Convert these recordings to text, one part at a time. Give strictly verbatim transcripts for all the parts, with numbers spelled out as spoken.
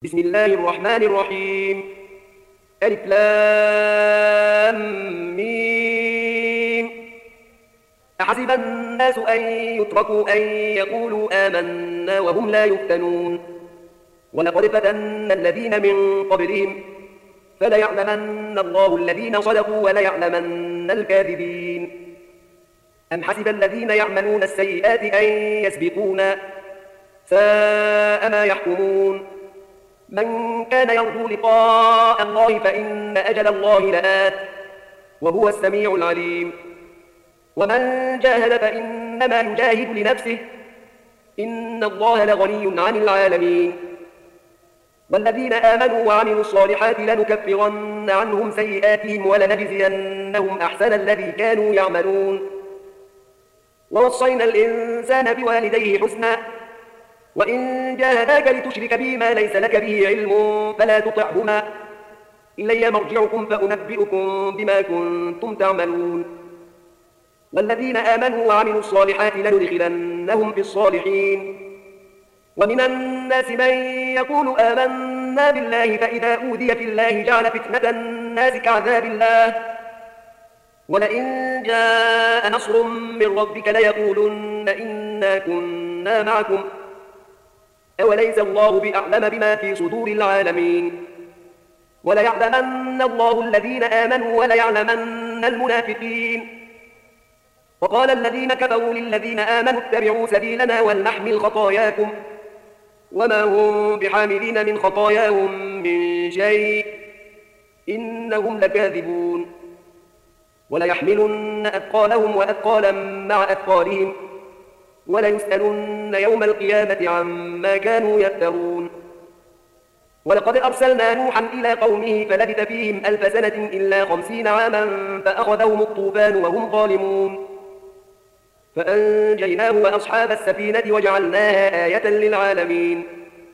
بسم الله الرحمن الرحيم. ألف لام ميم. أحسب الناس أن يتركوا أن يقولوا آمنا وهم لا يفتنون. ولقد فتنا الذين من قبلهم فليعلمن الله الذين صدقوا وليعلمن الكاذبين. أم حسب الذين يعملون السيئات أن يسبقونا ساء ما يحكمون. من كان يرجو لقاء الله فإن أجل الله لآت وهو السميع العليم. ومن جاهد فإنما يجاهد لنفسه إن الله لغني عن العالمين. والذين آمنوا وعملوا الصالحات لنكفرن عنهم سيئاتهم ولنجزينهم أحسن الذي كانوا يعملون. ووصينا الإنسان بوالديه حسنا وإن جاهداك لتشرك بي ما ليس لك به علم فلا تطعهما إلي مرجعكم فأنبئكم بما كنتم تعملون. والذين آمنوا وعملوا الصالحات لندخلنهم في الصالحين. ومن الناس من يقول آمنا بالله فإذا أوذي في الله جعل فتنة الناس كعذاب الله ولئن جاء نصر من ربك ليقولن إنا كنا معكم أوليس الله بأعلم بما في صدور العالمين. وليعلمن الله الذين آمنوا وليعلمن المنافقين. وقال الذين كفروا للذين آمنوا اتبعوا سبيلنا ولنحمل خطاياكم وما هم بحاملين من خطاياهم من شيء إنهم لكاذبون. وليحملن أثقالهم وأثقالا مع أثقالهم وليسألن يوم القيامة عما كانوا يفترون. ولقد أرسلنا نوحا إلى قومه فلبث فيهم ألف سنة إلا خمسين عاما فأخذهم الطوفان وهم ظالمون فأنجيناه وأصحاب السفينة وجعلناها آية للعالمين.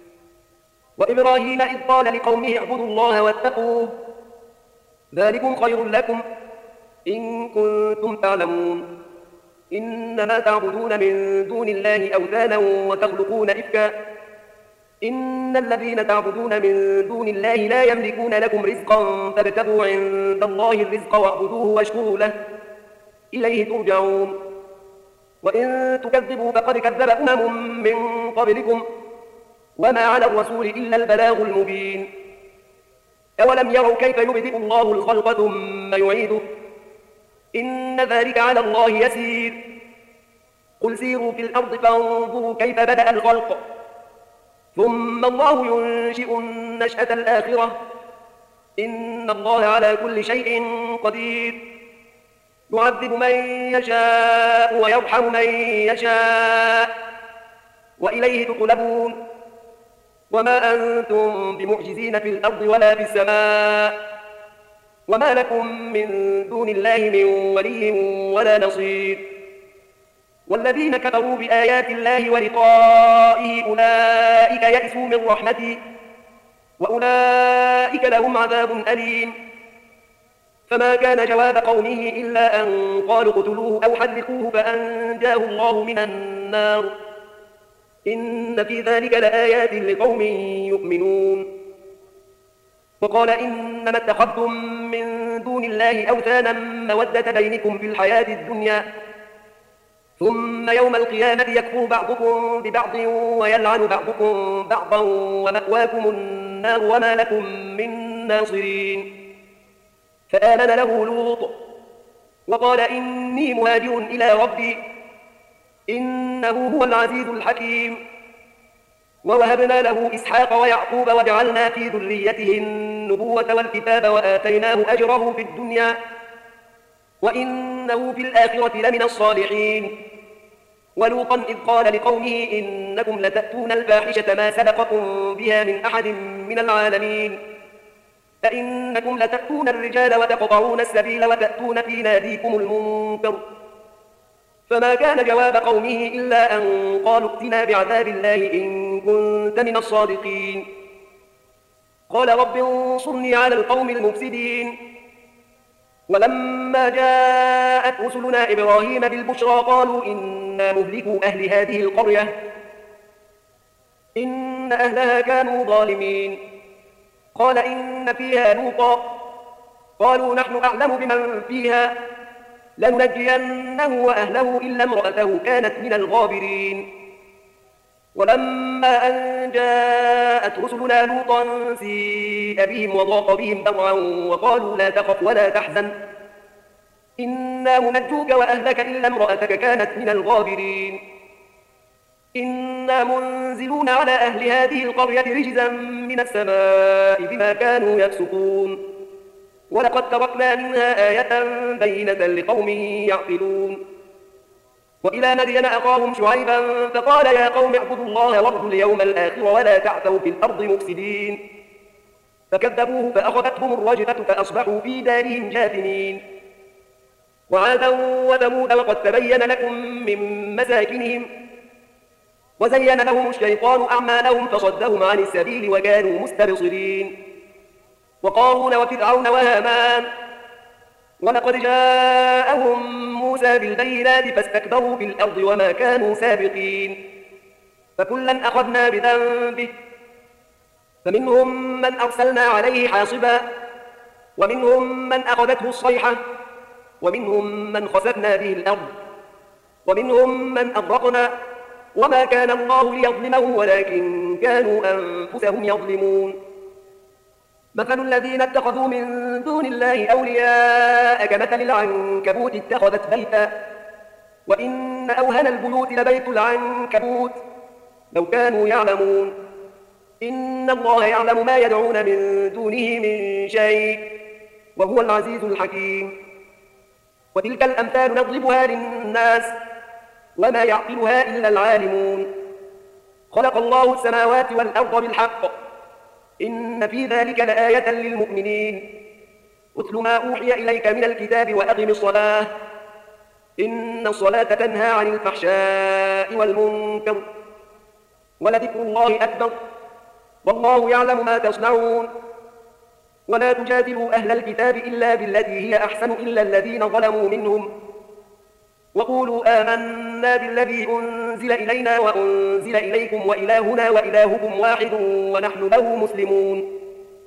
وإبراهيم إذ قال لقومه اعبدوا الله واتقوه ذلكم خير لكم إن كنتم تعلمون. إنما تعبدون من دون الله أوثانا وتخلقون إفكا إن الذين تعبدون من دون الله لا يملكون لكم رزقا فابتغوا عند الله الرزق واعبدوه واشكروا له إليه ترجعون. وإن تكذبوا فقد كذب أمم من قبلكم وما على الرسول إلا البلاغ المبين. أولم يروا كيف يبدئ الله الخلق ثم يعيده إن ذلك على الله يسير. قل سيروا في الأرض فانظروا كيف بدأ الخلق ثم الله ينشئ النشأة الآخرة إن الله على كل شيء قدير. يعذب من يشاء ويرحم من يشاء وإليه تقلبون. وما أنتم بمعجزين في الأرض ولا في السماء وما لكم من دون الله من ولي ولا نصير. والذين كفروا بآيات الله ولقائه أولئك يئسوا من رحمتي وأولئك لهم عذاب أليم. فما كان جواب قومه إلا أن قالوا اقتلوه أو حرقوه فأنجاه الله من النار إن في ذلك لآيات لقوم يؤمنون. وقال إنما اتخذتم من دون الله أوثانا مودة بينكم في الحياة الدنيا ثم يوم القيامة يكفر بعضكم ببعض ويلعن بعضكم بعضا ومأواكم النار وما لكم من ناصرين. فآمن له لوط وقال إني مهاجر إلى ربي إنه هو العزيز الحكيم. ووهبنا له إسحاق ويعقوب وجعلنا في ذريته النبوة والكتاب وآتيناه أجره في الدنيا وإنه في الآخرة لمن الصالحين. ولوطا إذ قال لقومه إنكم لتأتون الفاحشة ما سبقكم بها من أحد من العالمين أئنكم لتأتون الرجال وتقطعون السبيل وتأتون في ناديكم المنكر. فما كان جواب قومه إلا أن قالوا ائتنا بعذاب الله إن كنت من الصادقين. قال رب انصرني على القوم المفسدين. ولما جاءت رسلنا إبراهيم بالبشرى قالوا إنا مهلكوا أهل هذه القرية إن إن أهلها كانوا ظالمين. قال إن فيها لوطا. قالوا نحن أعلم بمن فيها لننجينه وأهله إلا امرأته كانت من الغابرين. ولما أن جاءت رسلنا لوطا سيء بهم وضاق بهم ذرعا وقالوا لا تخف ولا تحزن إنا منجوك وأهلك إلا امرأتك كانت من الغابرين. إنا منزلون على أهل هذه القرية رجزا من السماء بما كانوا يفسقون ولقد تركنا منها آية بينة لقوم يعقلون. وإلى مدين أخاهم شعيبا فقال يا قوم اعبدوا الله وارجوا اليوم الآخر ولا تعثوا في الأرض مفسدين. فكذبوه فأخذتهم الرجفة فأصبحوا في دارهم جاثمين. وعادا وثمود وقد تبين لكم من مساكنهم وزين لهم الشيطان أعمالهم فصدهم عن السبيل وكانوا مستبصرين. وقارون وفرعون وهامان ولقد جاءهم موسى بالبينات فاستكبروا في الأرض وما كانوا سابقين. فكلا أخذنا بذنبه فمنهم من أرسلنا عليه حاصبا ومنهم من أخذته الصيحة ومنهم من خسفنا به الأرض ومنهم من أغرقنا وما كان الله ليظلمهم ولكن كانوا أنفسهم يظلمون. مثل الذين اتخذوا من دون الله أولياء كمثل العنكبوت اتخذت بيتا وإن أوهن البيوت لبيت العنكبوت لو كانوا يعلمون. إن الله يعلم ما يدعون من دونه من شيء وهو العزيز الحكيم. وتلك الأمثال نضربها للناس وما يعقلها إلا العالمون. خلق الله السماوات والأرض بالحق إن في ذلك لآية للمؤمنين. اتل ما أوحي إليك من الكتاب وأقم الصلاة إن الصلاة تنهى عن الفحشاء والمنكر ولذكر الله أكبر والله يعلم ما تصنعون. ولا تجادلوا أهل الكتاب إلا بالتي هي أحسن إلا الذين ظلموا منهم وقولوا آمنا بالذي أنزل إلينا وأنزل إليكم وإلهنا وإلهكم واحد ونحن له مسلمون.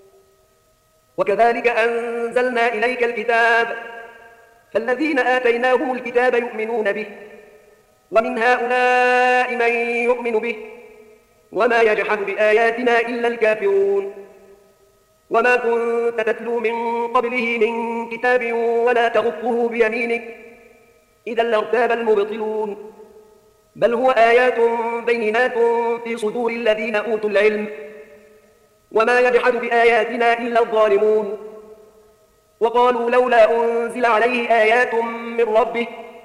وكذلك أنزلنا إليك الكتاب فالذين آتيناهم الكتاب يؤمنون به ومن هؤلاء من يؤمن به وما يجحد بآياتنا إلا الكافرون. وما كنت تتلو من قبله من كتاب ولا تخطه بيمينك إذا لارتاب المبطلون. بل هو آيات بينات في صدور الذين أوتوا العلم وما يجحد بآياتنا إلا الظالمون. وقالوا لولا أنزل عليه آيات من ربه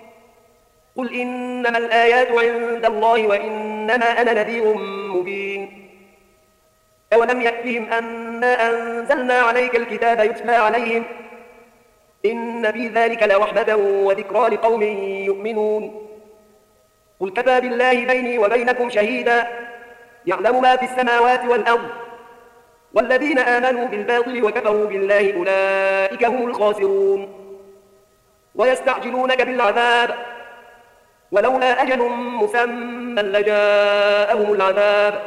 قل إنما الآيات عند الله وإنما أنا نذير مبين. أولم يكفهم أنا أنزلنا عليك الكتاب يتلى عليهم إن في ذلك لرحمة وذكرى لقوم يؤمنون. قل كفى بالله بيني وبينكم شهيدا يعلم ما في السماوات والأرض والذين آمنوا بالباطل وكفروا بالله أولئك هم الخاسرون. ويستعجلونك بالعذاب ولولا أجل مسمى لجاءهم العذاب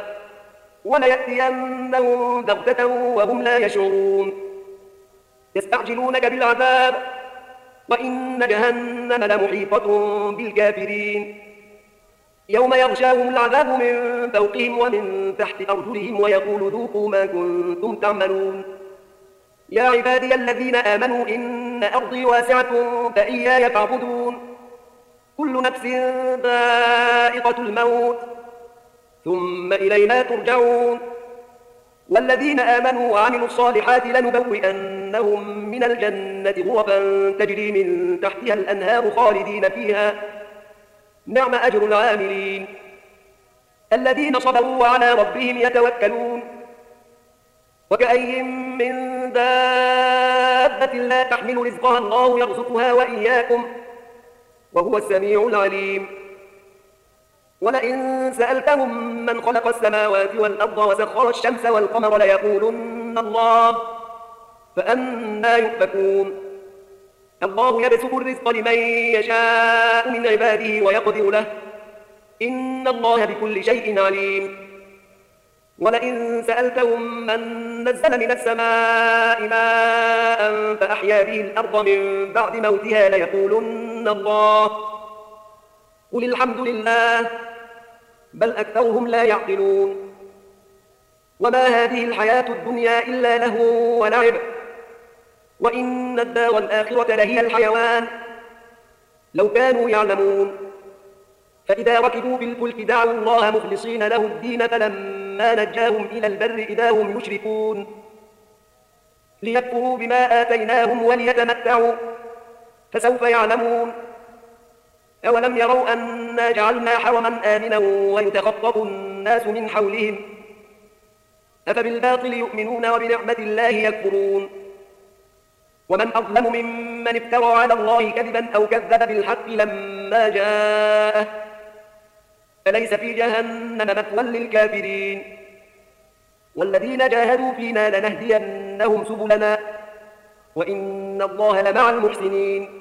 وليأتينهم بغتة وهم لا يشعرون. يستعجلونك بالعذاب وإن جهنم لمحيطة بالكافرين. يوم يغشاهم العذاب من فوقهم ومن تحت أرجلهم ويقول ذوقوا ما كنتم تعملون. يا عبادي الذين آمنوا إن أرضي واسعة فإياي فاعبدون. كل نفس ذائقة الموت ثم إلينا ترجعون. والذين آمنوا وعملوا الصالحات لنبوئنهم من الجنة غرفا تجري من تحتها الأنهار خالدين فيها نعم أجر العاملين. الذين صبروا وعلى ربهم يتوكلون. وكأي من دابة لا تحمل رزقها الله يرزقها وإياكم وهو السميع العليم. ولئن سألتهم من خلق السماوات والأرض وسخر الشمس والقمر ليقولن الله فأنى يؤفكون. الله يبسط الرزق لمن يشاء من عباده ويقدر له إن الله بكل شيء عليم. ولئن سألتهم من نزل من السماء ماء فأحيا به الأرض من بعد موتها ليقولن الله قل الحمد لله بل أكثرهم لا يعقلون وما هذه الحياة الدنيا إلا لهو ولعب وإن الدار الآخرة لهي الحيوان لو كانوا يعلمون فإذا ركبوا في الفلك دعوا الله مخلصين له الدين فلما نجاهم إلى البر إذا هم يشركون ليكفروا بما آتيناهم وليتمتعوا فسوف يعلمون أولم يروا أنا جعلنا حرما آمنا ويتخطف الناس من حولهم أفبالباطل يؤمنون وبنعمة الله يكفرون ومن أظلم ممن افترى على الله كذبا أو كذب بالحق لما جاءه فليس في جهنم مثوى للكافرين والذين جاهدوا فينا لنهدينهم سبلنا وإن الله لمع المحسنين